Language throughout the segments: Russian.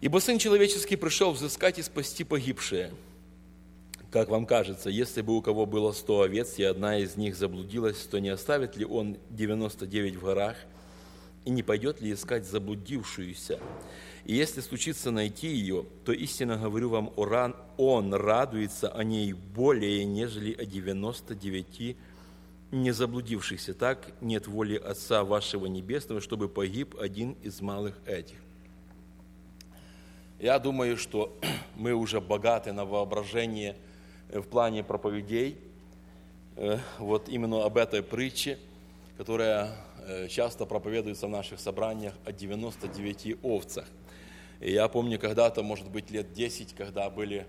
Ибо Сын Человеческий пришел взыскать и спасти погибшие. Как вам кажется, если бы у кого было 100 овец, и одна из них заблудилась, то не оставит ли он 99 в горах, и не пойдет ли искать заблудившуюся? И если случится найти ее, то истинно говорю вам, он радуется о ней более, нежели о 99 не заблудившихся. Так нет воли Отца вашего Небесного, чтобы погиб один из малых этих. Я думаю, что мы уже богаты на воображение в плане проповедей, вот именно об этой притче, которая часто проповедуется в наших собраниях о 99 овцах. И я помню когда-то, может быть, лет 10, когда были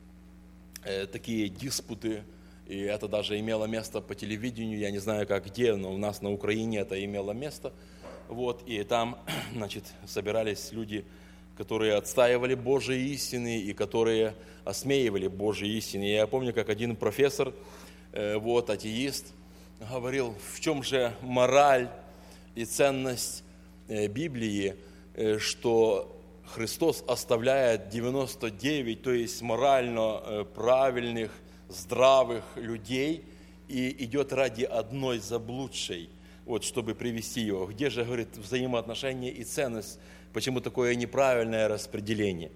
такие диспуты, и это даже имело место по телевидению, я не знаю как где, но у нас на Украине это имело место. Вот, и там, значит, собирались люди, которые отстаивали Божьи истины и которые осмеивали Божьи истины. Я помню, как один профессор, вот, атеист, говорил, в чем же мораль и ценность Библии, что Христос оставляет 99, то есть морально правильных, здравых людей и идет ради одной заблудшей, вот, чтобы привести его. Где же, говорит, взаимоотношения и ценность? Почему такое неправильное распределение?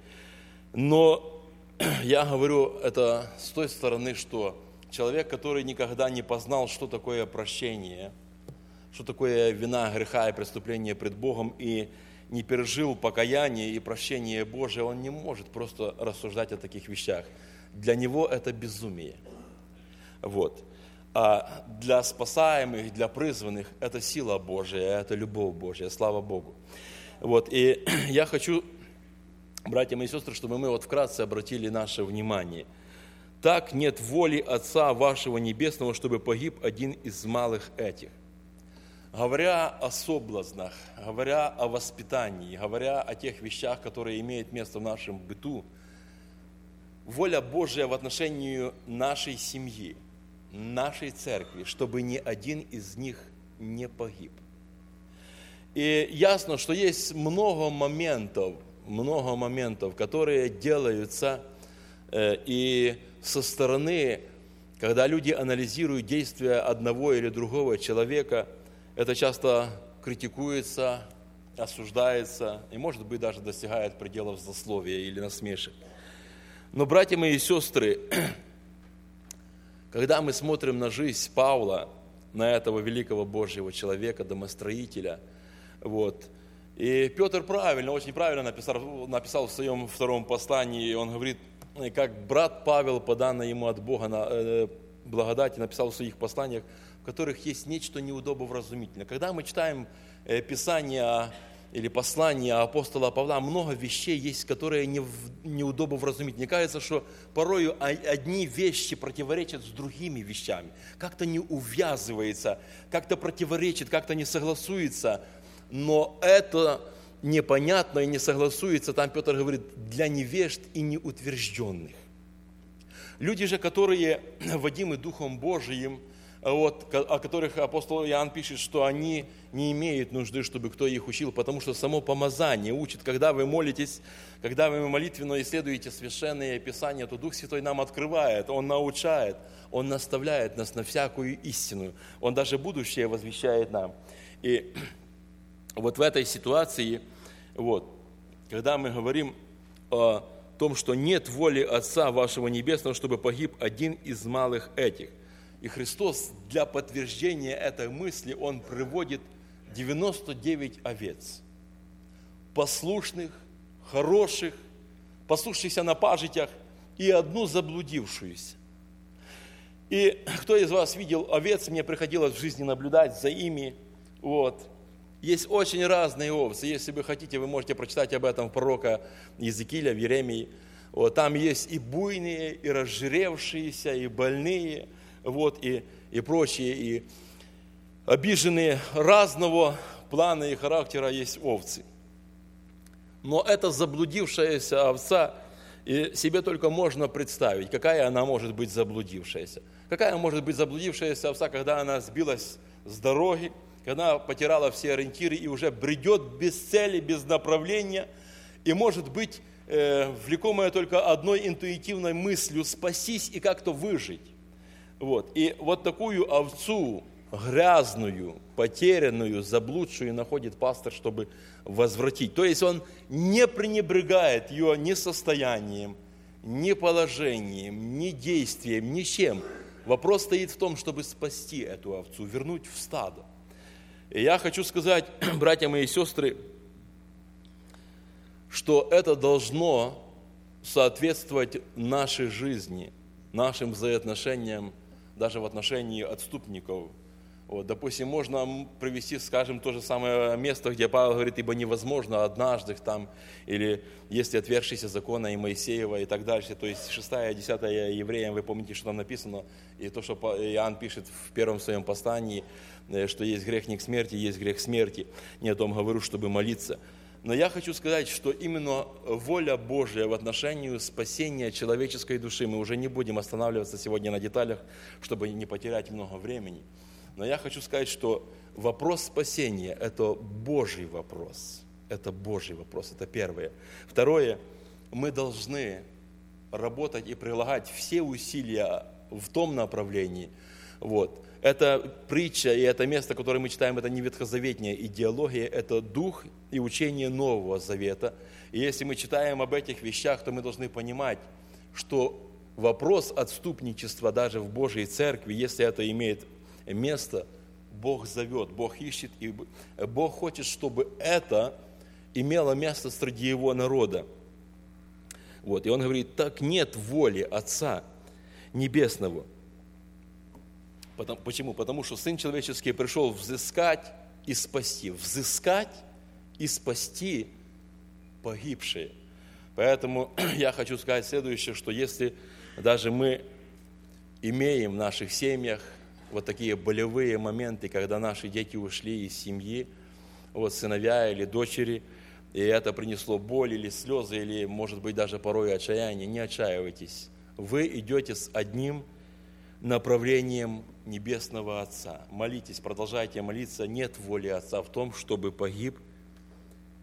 Но я говорю это с той стороны, что человек, который никогда не познал, что такое прощение, что такое вина, греха и преступления пред Богом, и не пережил покаяние и прощение Божие, он не может просто рассуждать о таких вещах. Для него это безумие. Вот. А для спасаемых, для призванных это сила Божия, это любовь Божия, слава Богу. Вот. И я хочу, братья мои сестры, чтобы мы вот вкратце обратили наше внимание. Так нет воли Отца вашего Небесного, чтобы погиб один из малых этих. Говоря о соблазнах, говоря о воспитании, говоря о тех вещах, которые имеют место в нашем быту, воля Божия в отношении нашей семьи, нашей церкви, чтобы ни один из них не погиб. И ясно, что есть много моментов, которые делаются и со стороны, когда люди анализируют действия одного или другого человека, это часто критикуется, осуждается и, может быть, даже достигает пределов злословия или насмешек. Но, братья мои и сестры, когда мы смотрим на жизнь Павла, на этого великого Божьего человека, домостроителя, вот, и Петр правильно, очень правильно написал в своем втором послании, он говорит, как брат Павел, по данной ему от Бога благодати, написал в своих посланиях, в которых есть нечто неудобовразумительное. Когда мы читаем Писание или послание апостола Павла, много вещей есть, которые неудобовразумительны. Мне кажется, что порою одни вещи противоречат с другими вещами. Как-то не увязывается, как-то противоречит, как-то не согласуется. Но это непонятно и не согласуется, там Петр говорит, для невежд и неутвержденных. Люди же, которые водимы Духом Божиим, вот, о которых апостол Иоанн пишет, что они не имеют нужды, чтобы кто их учил, потому что само помазание учит, когда вы молитесь, когда вы молитвенно исследуете Священное Писание, то Дух Святой нам открывает, Он научает, Он наставляет нас на всякую истину, Он даже будущее возвещает нам. И вот в этой ситуации, вот, когда мы говорим о том, что нет воли Отца вашего Небесного, чтобы погиб один из малых этих, и Христос для подтверждения этой мысли, Он приводит 99 овец, послушных, хороших, пасущихся на пажитях, и одну заблудившуюся. И кто из вас видел овец, мне приходилось в жизни наблюдать за ими. Вот. Есть очень разные овцы. Если вы хотите, вы можете прочитать об этом в пророка Иезекииля, в Иеремии. Вот. Там есть и буйные, и разжиревшиеся, и больные, вот, и прочие, и обиженные разного плана и характера есть овцы. Но эта заблудившаяся овца, и себе только можно представить, какая она может быть заблудившаяся. Какая может быть заблудившаяся овца, когда она сбилась с дороги, когда она потеряла все ориентиры и уже бредет без цели, без направления, и может быть влекомая только одной интуитивной мыслью спастись и как-то выжить. Вот. И вот такую овцу, грязную, потерянную, заблудшую, находит пастор, чтобы возвратить. То есть он не пренебрегает ее ни состоянием, ни положением, ни действием, ничем. Вопрос стоит в том, чтобы спасти эту овцу, вернуть в стадо. И я хочу сказать, братья мои и сестры, что это должно соответствовать нашей жизни, нашим взаимоотношениям, даже в отношении отступников. Вот, допустим, можно привести, скажем, то же самое место, где Павел говорит, ибо невозможно однажды там, или если отвергшийся закона и Моисеева и так дальше. То есть 6 и 10 Евреям, вы помните, что там написано, и то, что Иоанн пишет в первом своем послании, что есть грех не к смерти, есть грех смерти. Не о том говорю, чтобы молиться. Но я хочу сказать, что именно воля Божия в отношении спасения человеческой души, мы уже не будем останавливаться сегодня на деталях, чтобы не потерять много времени. Но я хочу сказать, что вопрос спасения – это Божий вопрос. Это Божий вопрос, это первое. Второе, мы должны работать и прилагать все усилия в том направлении. Вот. Это притча и это место, которое мы читаем, это не ветхозаветная идеология, это дух и учение Нового Завета. И если мы читаем об этих вещах, то мы должны понимать, что вопрос отступничества даже в Божьей Церкви, если это имеет место, Бог зовет, Бог ищет, и Бог хочет, чтобы это имело место среди Его народа. Вот. И Он говорит, так нет воли Отца Небесного. Почему? Потому что Сын Человеческий пришел взыскать и спасти. Взыскать и спасти погибшие. Поэтому я хочу сказать следующее, что если даже мы имеем в наших семьях вот такие болевые моменты, когда наши дети ушли из семьи, вот сыновья или дочери, и это принесло боль или слезы, или, может быть, даже порой отчаяние, не отчаивайтесь. Вы идете с одним направлением Небесного Отца. Молитесь, продолжайте молиться. Нет воли Отца в том, чтобы погиб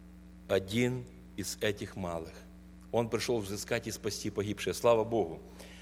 один из этих малых. Он пришел взыскать и спасти погибшие. Слава Богу.